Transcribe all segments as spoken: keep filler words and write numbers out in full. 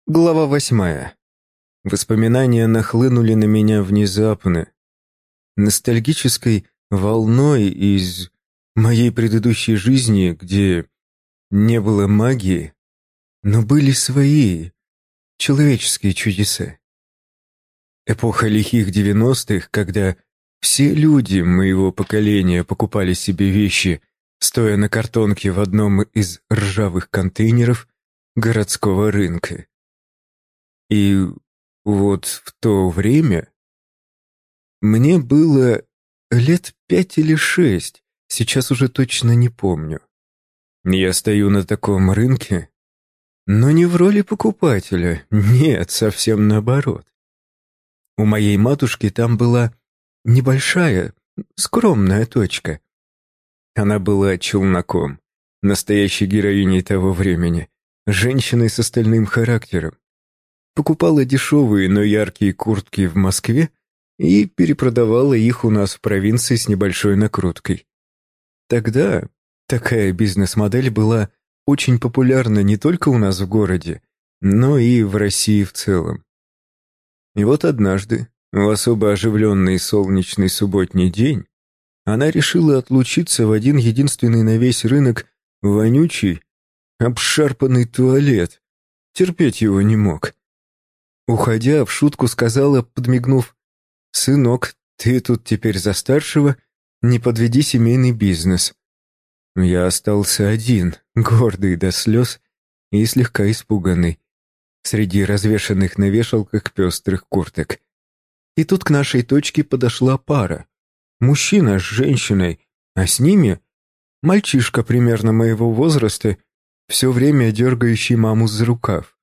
Глава восьмая. Воспоминания нахлынули на меня внезапно, ностальгической волной из моей предыдущей жизни, где не было магии, но были свои человеческие чудеса. Эпоха лихих девяностых, когда все люди моего поколения покупали себе вещи, стоя на картонке в одном из ржавых контейнеров городского рынка. И вот в то время мне было лет пять или шесть, сейчас уже точно не помню. Я стою на таком рынке, но не в роли покупателя, нет, совсем наоборот. У моей матушки там была небольшая, скромная точка. Она была челноком, настоящей героиней того времени, женщиной с остальным характером. Покупала дешевые, но яркие куртки в Москве и перепродавала их у нас в провинции с небольшой накруткой. Тогда такая бизнес-модель была очень популярна не только у нас в городе, но и в России в целом. И вот однажды, в особо оживленный солнечный субботний день, она решила отлучиться в один единственный на весь рынок вонючий, обшарпанный туалет. Терпеть его не мог. Уходя, в шутку сказала, подмигнув: «Сынок, ты тут теперь за старшего, не подведи семейный бизнес». Я остался один, гордый до слез и слегка испуганный, среди развешанных на вешалках пестрых курток. И тут к нашей точке подошла пара. Мужчина с женщиной, а с ними мальчишка примерно моего возраста, все время дергающий маму за рукав.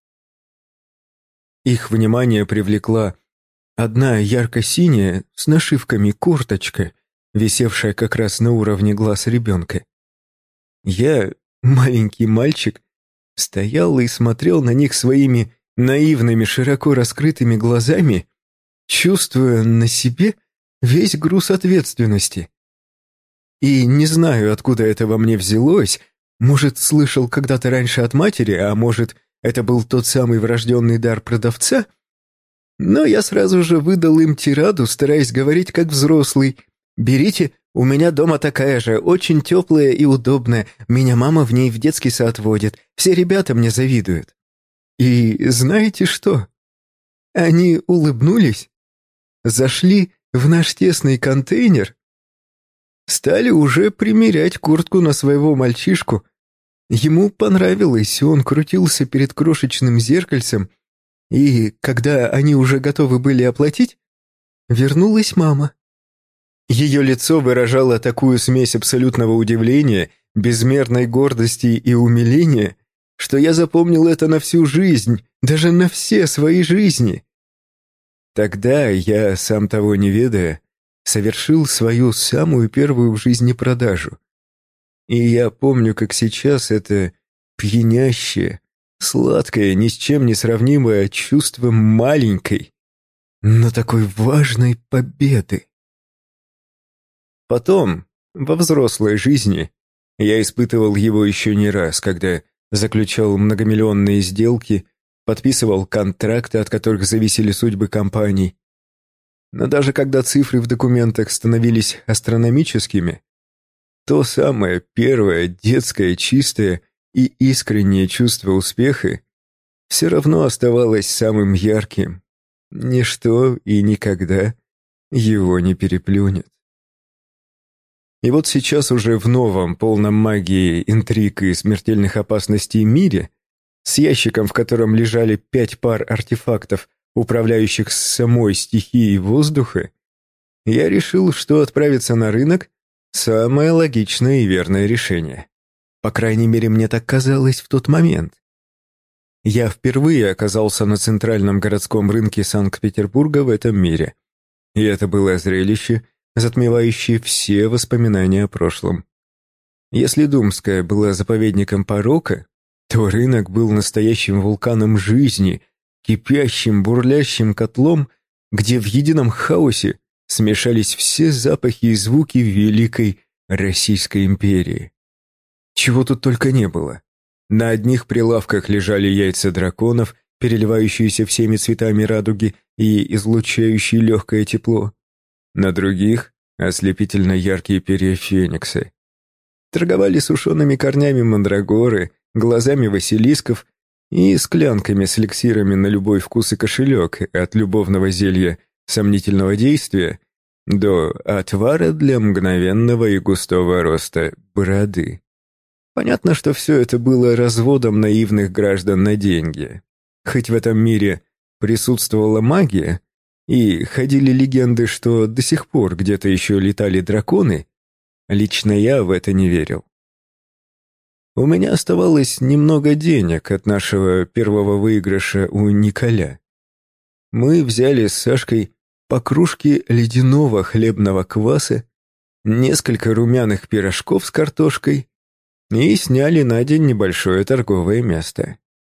Их внимание привлекла одна ярко-синяя с нашивками курточка, висевшая как раз на уровне глаз ребенка. Я, маленький мальчик, стоял и смотрел на них своими наивными, широко раскрытыми глазами, чувствуя на себе весь груз ответственности. И не знаю, откуда это во мне взялось, может, слышал когда-то раньше от матери, а может, это был тот самый врожденный дар продавца, но я сразу же выдал им тираду, стараясь говорить как взрослый. «Берите, у меня дома такая же, очень теплая и удобная, меня мама в ней в детский сад водит, все ребята мне завидуют». И знаете что? Они улыбнулись, зашли в наш тесный контейнер, стали уже примерять куртку на своего мальчишку. Ему понравилось, он крутился перед крошечным зеркальцем, и, когда они уже готовы были оплатить, вернулась мама. Ее лицо выражало такую смесь абсолютного удивления, безмерной гордости и умиления, что я запомнил это на всю жизнь, даже на все свои жизни. Тогда я, сам того не ведая, совершил свою самую первую в жизни продажу. И я помню, как сейчас это пьянящее, сладкое, ни с чем не сравнимое чувство маленькой, но такой важной победы. Потом, во взрослой жизни, я испытывал его еще не раз, когда заключал многомиллионные сделки, подписывал контракты, от которых зависели судьбы компаний. Но даже когда цифры в документах становились астрономическими, то самое первое детское, чистое и искреннее чувство успеха все равно оставалось самым ярким. Ничто и никогда его не переплюнет. И вот сейчас уже в новом, полном магии, интриг и смертельных опасностей мире, с ящиком, в котором лежали пять пар артефактов, управляющих самой стихией воздуха, я решил, что отправиться на рынок – самое логичное и верное решение. По крайней мере, мне так казалось в тот момент. Я впервые оказался на центральном городском рынке Санкт-Петербурга в этом мире. И это было зрелище, затмевающее все воспоминания о прошлом. Если Думская была заповедником порока, то рынок был настоящим вулканом жизни, кипящим, бурлящим котлом, где в едином хаосе смешались все запахи и звуки великой Российской империи. Чего тут только не было. На одних прилавках лежали яйца драконов, переливающуюся всеми цветами радуги и излучающие легкое тепло. На других — ослепительно яркие перья феникса. Торговали сушеными корнями мандрагоры, глазами василисков и склянками с эликсирами на любой вкус и кошелек, от любовного зелья сомнительного действия до отвара для мгновенного и густого роста бороды. Понятно, что все это было разводом наивных граждан на деньги. Хоть в этом мире присутствовала магия, и ходили легенды, что до сих пор где-то еще летали драконы, лично я в это не верил. У меня оставалось немного денег от нашего первого выигрыша у Николя. Мы взяли с Сашкой по кружке ледяного хлебного кваса, несколько румяных пирожков с картошкой и сняли на день небольшое торговое место.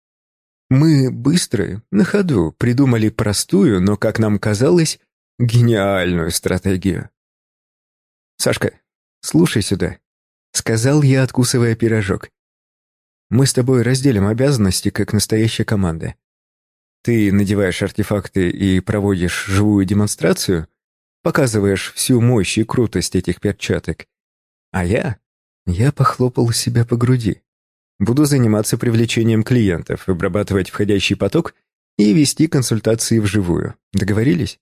Мы быстро, на ходу, придумали простую, но, как нам казалось, гениальную стратегию. «Сашка, слушай сюда», — сказал я, откусывая пирожок. «Мы с тобой разделим обязанности, как настоящая команда. Ты надеваешь артефакты и проводишь живую демонстрацию, показываешь всю мощь и крутость этих перчаток. А я... я похлопал себя по груди. Буду заниматься привлечением клиентов, обрабатывать входящий поток и вести консультации вживую. Договорились?»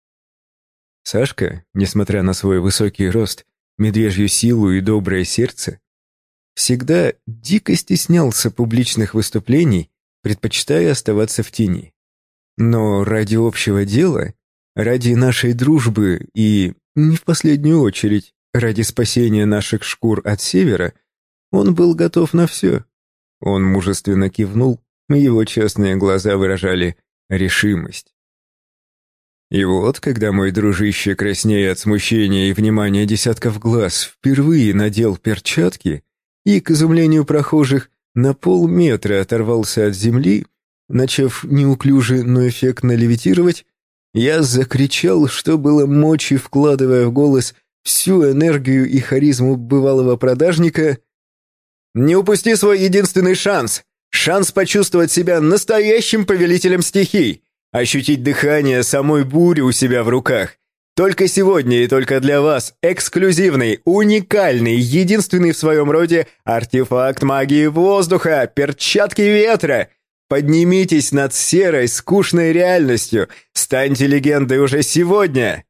Сашка, несмотря на свой высокий рост, медвежью силу и доброе сердце, всегда дико стеснялся публичных выступлений, предпочитая оставаться в тени. Но ради общего дела, ради нашей дружбы и, не в последнюю очередь, ради спасения наших шкур от севера, он был готов на все. Он мужественно кивнул, его честные глаза выражали решимость. И вот, когда мой дружище, краснея от смущения и внимания десятков глаз, впервые надел перчатки и, к изумлению прохожих, на полметра оторвался от земли, начав неуклюже, но эффектно левитировать, я закричал, что было мочи, вкладывая в голос всю энергию и харизму бывалого продажника: «Не упусти свой единственный шанс! Шанс почувствовать себя настоящим повелителем стихий! Ощутить дыхание самой бури у себя в руках! Только сегодня и только для вас эксклюзивный, уникальный, единственный в своем роде артефакт магии воздуха, перчатки ветра! Поднимитесь над серой, скучной реальностью! Станьте легендой уже сегодня!»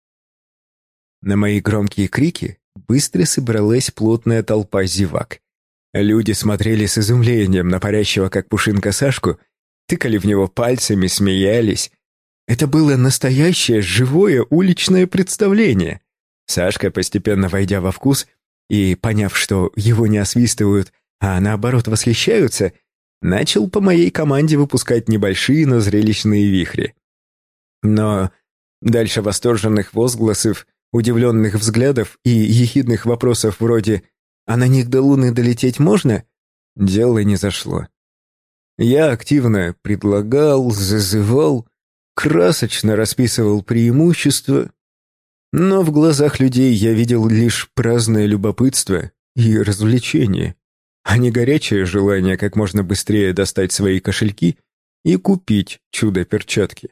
На мои громкие крики быстро собралась плотная толпа зевак. Люди смотрели с изумлением на парящего, как пушинка, Сашку, тыкали в него пальцами, смеялись. Это было настоящее, живое уличное представление. Сашка, постепенно войдя во вкус и поняв, что его не освистывают, а наоборот восхищаются, начал по моей команде выпускать небольшие, но зрелищные вихри. Но дальше восторженных возгласов, удивленных взглядов и ехидных вопросов вроде «А на них до Луны долететь можно?» дело не зашло. Я активно предлагал, зазывал, красочно расписывал преимущества, но в глазах людей я видел лишь праздное любопытство и развлечение, а не горячее желание как можно быстрее достать свои кошельки и купить чудо-перчатки.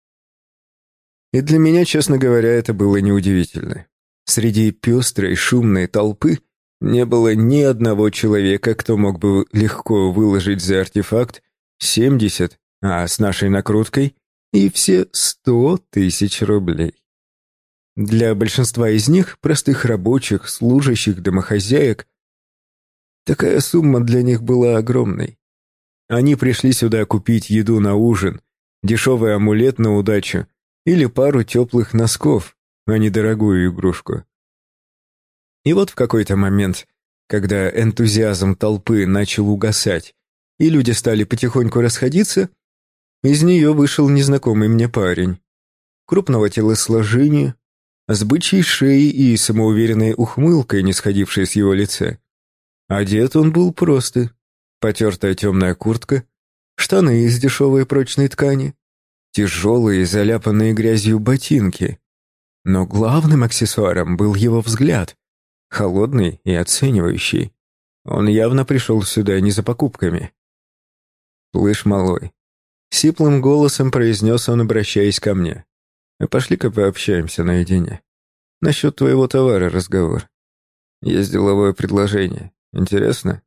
И для меня, честно говоря, это было неудивительно. Среди пестрой шумной толпы не было ни одного человека, кто мог бы легко выложить за артефакт семьдесят, а с нашей накруткой и все сто тысяч рублей. Для большинства из них, простых рабочих, служащих, домохозяек, такая сумма для них была огромной. Они пришли сюда купить еду на ужин, дешевый амулет на удачу или пару теплых носков, а не дорогую игрушку. И вот в какой-то момент, когда энтузиазм толпы начал угасать, и люди стали потихоньку расходиться, из нее вышел незнакомый мне парень. Крупного телосложения, с бычьей шеей и самоуверенной ухмылкой, не сходившей с его лица. Одет он был просто. Потертая темная куртка, штаны из дешевой прочной ткани, тяжелые, заляпанные грязью ботинки. Но главным аксессуаром был его взгляд, холодный и оценивающий. Он явно пришел сюда не за покупками. «Слышь, малой, Сиплым голосом произнес он, обращаясь ко мне. «Пошли-ка пообщаемся наедине. Насчет твоего товара разговор. Есть деловое предложение. Интересно?»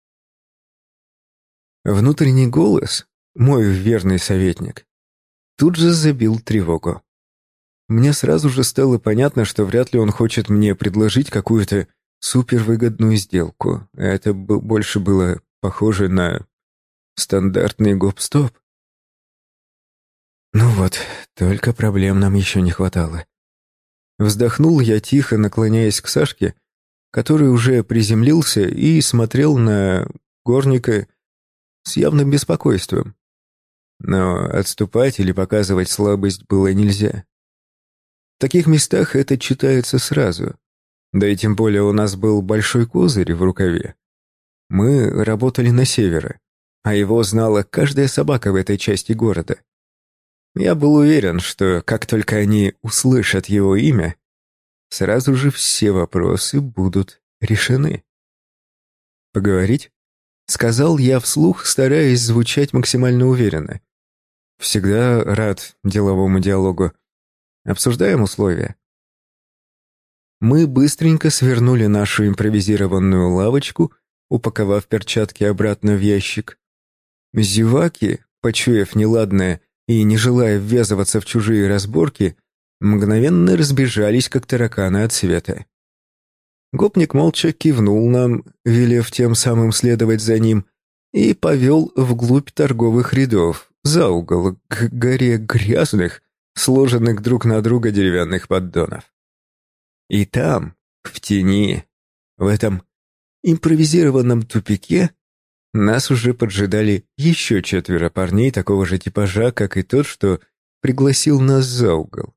Внутренний голос, мой верный советник, тут же забил тревогу. Мне сразу же стало понятно, что вряд ли он хочет мне предложить какую-то супервыгодную сделку. Это больше было похоже на стандартный гоп-стоп. Ну вот, только проблем нам еще не хватало. Вздохнул я тихо, наклоняясь к Сашке, который уже приземлился и смотрел на горника с явным беспокойством. Но отступать или показывать слабость было нельзя. В таких местах это читается сразу. Да и тем более у нас был большой козырь в рукаве. Мы работали на севере, а его знала каждая собака в этой части города. Я был уверен, что как только они услышат его имя, сразу же все вопросы будут решены. «Поговорить?» — сказал я вслух, стараясь звучать максимально уверенно. «Всегда рад деловому диалогу. Обсуждаем условия». Мы быстренько свернули нашу импровизированную лавочку, упаковав перчатки обратно в ящик. Зеваки, почуяв неладное и не желая ввязываться в чужие разборки, мгновенно разбежались, как тараканы от света. Гопник молча кивнул нам, велев тем самым следовать за ним, и повел вглубь торговых рядов, за угол, к горе грязных, сложенных друг на друга деревянных поддонов. И там, в тени, в этом импровизированном тупике, нас уже поджидали еще четверо парней такого же типажа, как и тот, что пригласил нас за угол.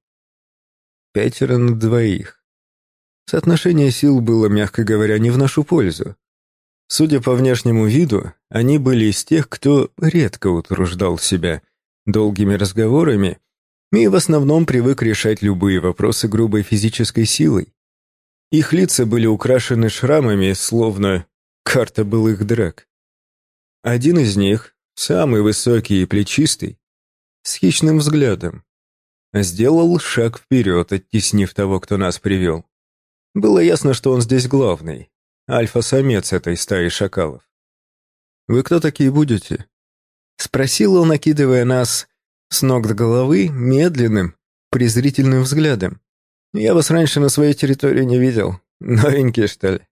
Пятеро на двоих. Соотношение сил было, мягко говоря, не в нашу пользу. Судя по внешнему виду, они были из тех, кто редко утруждал себя долгими разговорами и в основном привык решать любые вопросы грубой физической силой. Их лица были украшены шрамами, словно карта былых драк. Один из них, самый высокий и плечистый, с хищным взглядом, сделал шаг вперед, оттеснив того, кто нас привел. Было ясно, что он здесь главный, альфа-самец этой стаи шакалов. «Вы кто такие будете?» — спросил он, накидывая нас с ног до головы медленным, презрительным взглядом. «Я вас раньше на своей территории не видел. Новенькие, что ли?»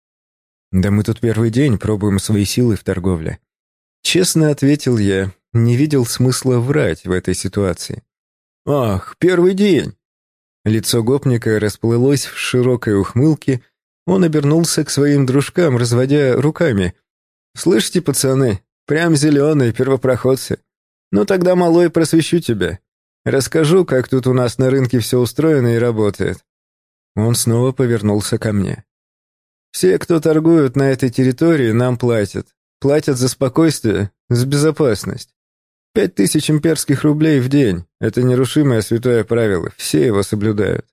«Да мы тут первый день пробуем свои силы в торговле». Честно ответил я, не видел смысла врать в этой ситуации. «Ах, первый день!» Лицо гопника расплылось в широкой ухмылке, он обернулся к своим дружкам, разводя руками. «Слышите, пацаны, прям зеленые первопроходцы. Ну тогда, малой, просвещу тебя. Расскажу, как тут у нас на рынке все устроено и работает». Он снова повернулся ко мне. «Все, кто торгуют на этой территории, нам платят. Платят за спокойствие, за безопасность. Пять тысяч имперских рублей в день — это нерушимое святое правило, все его соблюдают».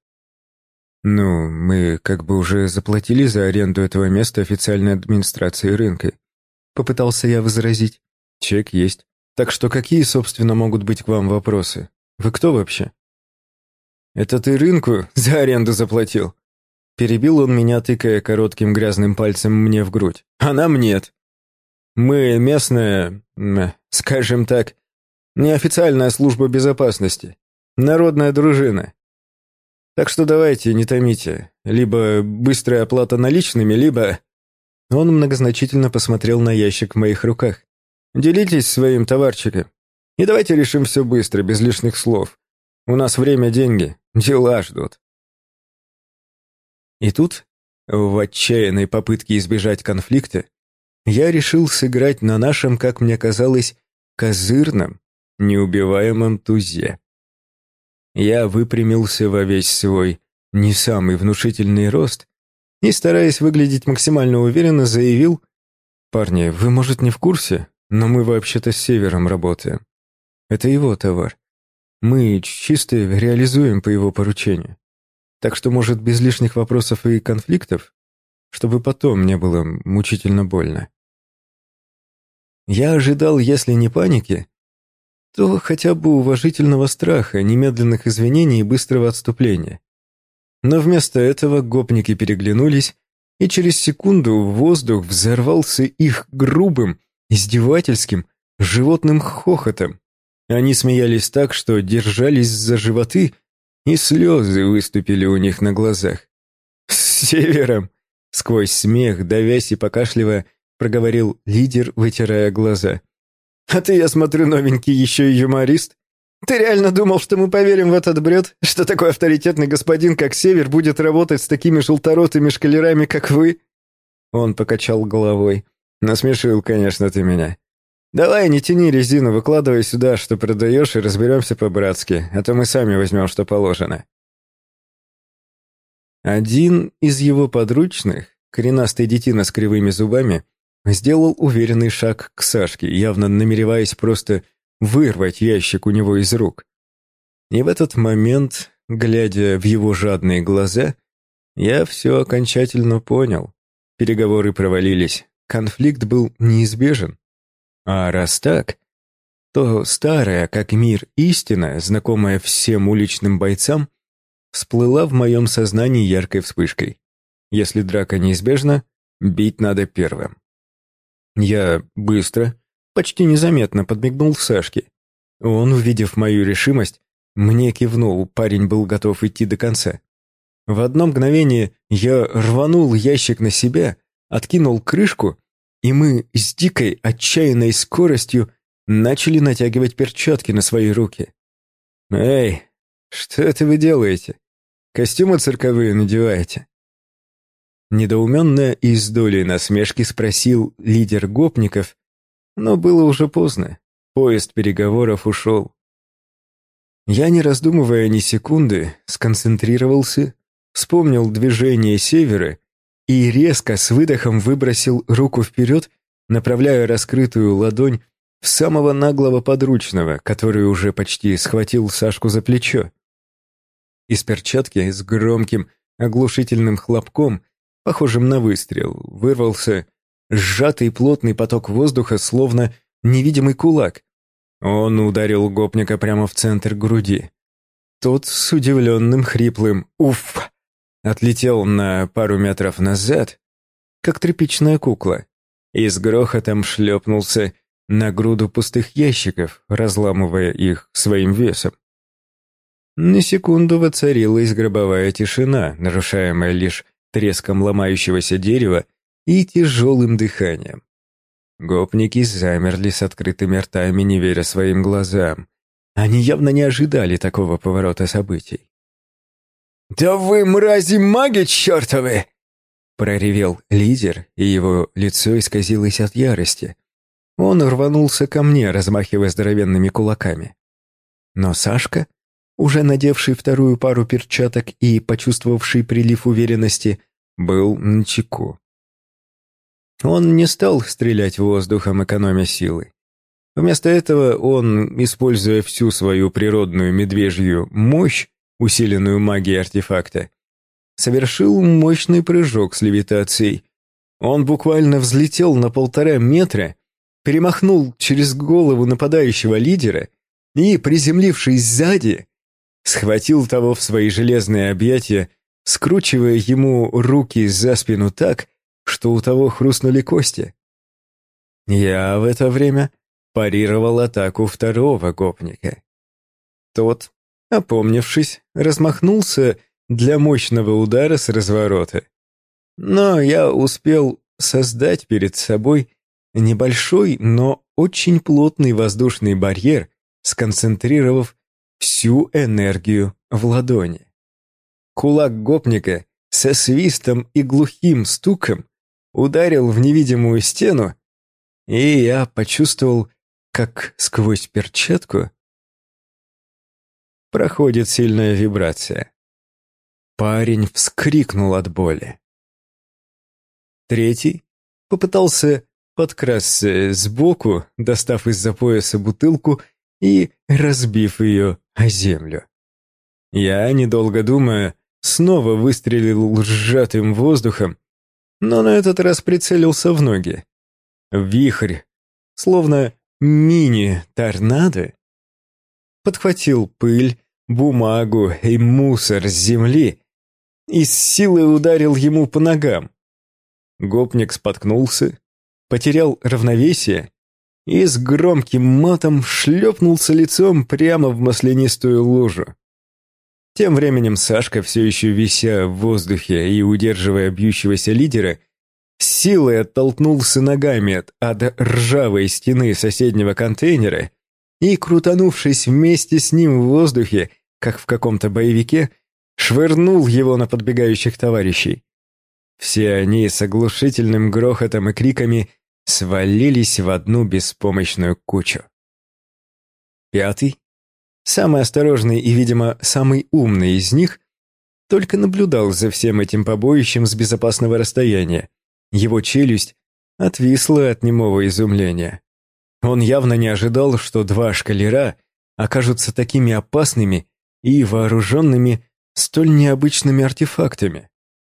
«Ну, мы как бы уже заплатили за аренду этого места официальной администрации рынка», — попытался я возразить. «Чек есть. Так что какие, собственно, могут быть к вам вопросы? Вы кто вообще?» «Это ты рынку за аренду заплатил?» Перебил он меня, тыкая коротким грязным пальцем мне в грудь. «А нам нет. Мы местная, скажем так, неофициальная служба безопасности, народная дружина. Так что давайте, не томите. Либо быстрая оплата наличными, либо...» Он многозначительно посмотрел на ящик в моих руках. «Делитесь своим товарчиком. И давайте решим все быстро, без лишних слов. У нас время, деньги, дела ждут». И тут, в отчаянной попытке избежать конфликта, я решил сыграть на нашем, как мне казалось, козырном, неубиваемом тузе. Я выпрямился во весь свой не самый внушительный рост и, стараясь выглядеть максимально уверенно, заявил: «Парни, вы, может, не в курсе, но мы вообще-то с Севером работаем. Это его товар. Мы чисто реализуем по его поручению. Так что, может, без лишних вопросов и конфликтов, чтобы потом не было мучительно больно». Я ожидал, если не паники, то хотя бы уважительного страха, немедленных извинений и быстрого отступления. Но вместо этого гопники переглянулись, и через секунду воздух взорвался их грубым, издевательским, животным хохотом. Они смеялись так, что держались за животы, и слезы выступили у них на глазах. «С севером!» — сквозь смех, давясь и покашливая, проговорил лидер, вытирая глаза. «А ты, я смотрю, новенький еще и юморист. Ты реально думал, что мы поверим в этот бред? Что такой авторитетный господин, как Север, будет работать с такими желторотыми шкалерами, как вы?» Он покачал головой. «Насмешил, конечно, ты меня. Давай, не тяни резину, выкладывай сюда, что продаешь, и разберемся по-братски, а то мы сами возьмем, что положено». Один из его подручных, коренастый детина с кривыми зубами, сделал уверенный шаг к Сашке, явно намереваясь просто вырвать ящик у него из рук. И в этот момент, глядя в его жадные глаза, я все окончательно понял. Переговоры провалились, конфликт был неизбежен. А раз так, то старая, как мир, истина, знакомая всем уличным бойцам, всплыла в моем сознании яркой вспышкой. Если драка неизбежна, бить надо первым. Я быстро, почти незаметно подмигнул Сашке. Он, увидев мою решимость, мне кивнул, парень был готов идти до конца. В одно мгновение я рванул ящик на себя, откинул крышку, и мы с дикой, отчаянной скоростью начали натягивать перчатки на свои руки. «Эй, что это вы делаете? Костюмы цирковые надеваете?» Недоуменно и с долей насмешки спросил лидер гопников, но было уже поздно, поезд переговоров ушел. Я, не раздумывая ни секунды, сконцентрировался, вспомнил движение Севера и резко с выдохом выбросил руку вперед, направляя раскрытую ладонь в самого наглого подручного, который уже почти схватил Сашку за плечо. Из перчатки с громким оглушительным хлопком, похожим на выстрел, вырвался сжатый плотный поток воздуха, словно невидимый кулак. Он ударил гопника прямо в центр груди. Тот с удивленным хриплым «Уф!» отлетел на пару метров назад, как тряпичная кукла, и с грохотом шлепнулся на груду пустых ящиков, разламывая их своим весом. На секунду воцарилась гробовая тишина, нарушаемая лишь треском ломающегося дерева и тяжелым дыханием. Гопники замерли с открытыми ртами, не веря своим глазам. Они явно не ожидали такого поворота событий. «Да вы, мрази, маги чертовы!» проревел лидер, и его лицо исказилось от ярости. Он рванулся ко мне, размахивая здоровенными кулаками. Но Сашка, уже надевший вторую пару перчаток и почувствовавший прилив уверенности, был начеку. Он не стал стрелять воздухом, экономя силы. Вместо этого он, используя всю свою природную медвежью мощь, усиленную магией артефакта, совершил мощный прыжок с левитацией. Он буквально взлетел на полтора метра, перемахнул через голову нападающего лидера и, приземлившись сзади, схватил того в свои железные объятия, скручивая ему руки за спину так, что у того хрустнули кости. Я в это время парировал атаку второго гопника. Тот, опомнившись, размахнулся для мощного удара с разворота. Но я успел создать перед собой небольшой, но очень плотный воздушный барьер, сконцентрировав всю энергию в ладони. Кулак гопника со свистом и глухим стуком ударил в невидимую стену, и я почувствовал, как сквозь перчатку проходит сильная вибрация. Парень вскрикнул от боли. Третий попытался подкрасться сбоку, достав из-за пояса бутылку и разбив ее о землю. Я, недолго думая, снова выстрелил сжатым воздухом, но на этот раз прицелился в ноги. Вихрь, словно мини-торнадо, подхватил пыль, бумагу и мусор с земли и с силой ударил ему по ногам. Гопник споткнулся, потерял равновесие и с громким матом шлепнулся лицом прямо в маслянистую лужу. Тем временем Сашка, все еще вися в воздухе и удерживая бьющегося лидера, с силой оттолкнулся ногами от, от ржавой стены соседнего контейнера и, крутанувшись вместе с ним в воздухе, как в каком-то боевике, швырнул его на подбегающих товарищей. Все они с оглушительным грохотом и криками свалились в одну беспомощную кучу. Пятый, самый осторожный и, видимо, самый умный из них, только наблюдал за всем этим побоищем с безопасного расстояния. Его челюсть отвисла от немого изумления. Он явно не ожидал, что два шкалера окажутся такими опасными и вооруженными столь необычными артефактами.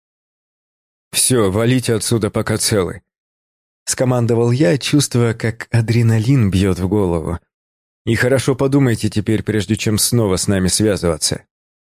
«Все, валите отсюда, пока целы», — скомандовал я, чувствуя, как адреналин бьет в голову. «И хорошо подумайте теперь, прежде чем снова с нами связываться».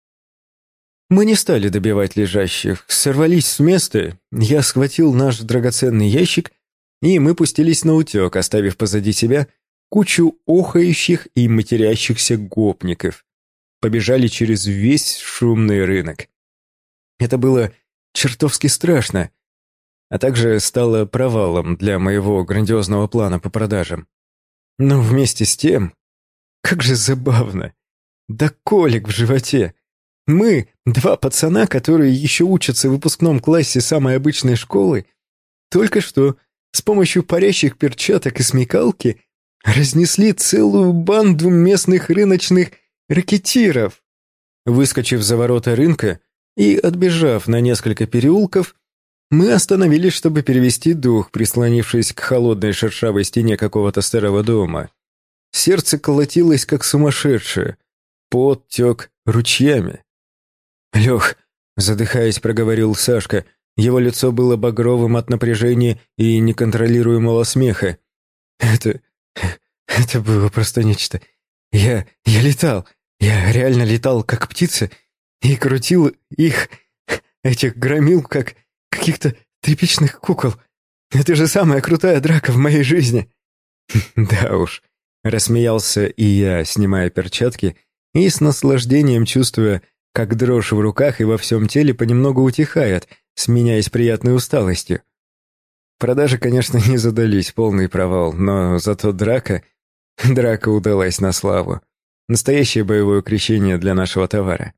Мы не стали добивать лежащих, сорвались с места, я схватил наш драгоценный ящик, и мы пустились наутек, оставив позади себя кучу охающих и матерящихся гопников. Побежали через весь шумный рынок. Это было чертовски страшно, а также стало провалом для моего грандиозного плана по продажам. Но вместе с тем, как же забавно, да колик в животе. Мы, два пацана, которые еще учатся в выпускном классе самой обычной школы, только что с помощью парящих перчаток и смекалки разнесли целую банду местных рыночных ракетиров. Выскочив за ворота рынка и отбежав на несколько переулков, мы остановились, чтобы перевести дух, прислонившись к холодной шершавой стене какого-то старого дома. Сердце колотилось, как сумасшедшее, пот тек ручьями. «Лех», — задыхаясь, проговорил Сашка, его лицо было багровым от напряжения и неконтролируемого смеха. «Это... это было просто нечто. Я... я летал, я реально летал, как птица, и крутил их, этих громил, как каких-то тряпичных кукол. Это же самая крутая драка в моей жизни». «Да уж», — рассмеялся и я, снимая перчатки и с наслаждением чувствуя, как дрожь в руках и во всем теле понемногу утихает, сменяясь приятной усталостью. Продажи, конечно, не задались, полный провал, но зато драка... Драка удалась на славу. Настоящее боевое крещение для нашего товара.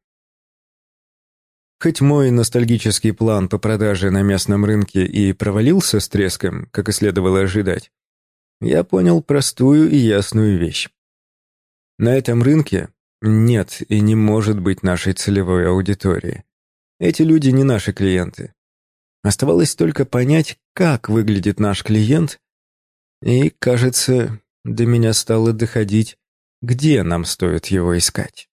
Хоть мой ностальгический план по продаже на местном рынке и провалился с треском, как и следовало ожидать, я понял простую и ясную вещь. На этом рынке нет и не может быть нашей целевой аудитории. Эти люди не наши клиенты. Оставалось только понять, как выглядит наш клиент, и, кажется, до меня стало доходить, где нам стоит его искать.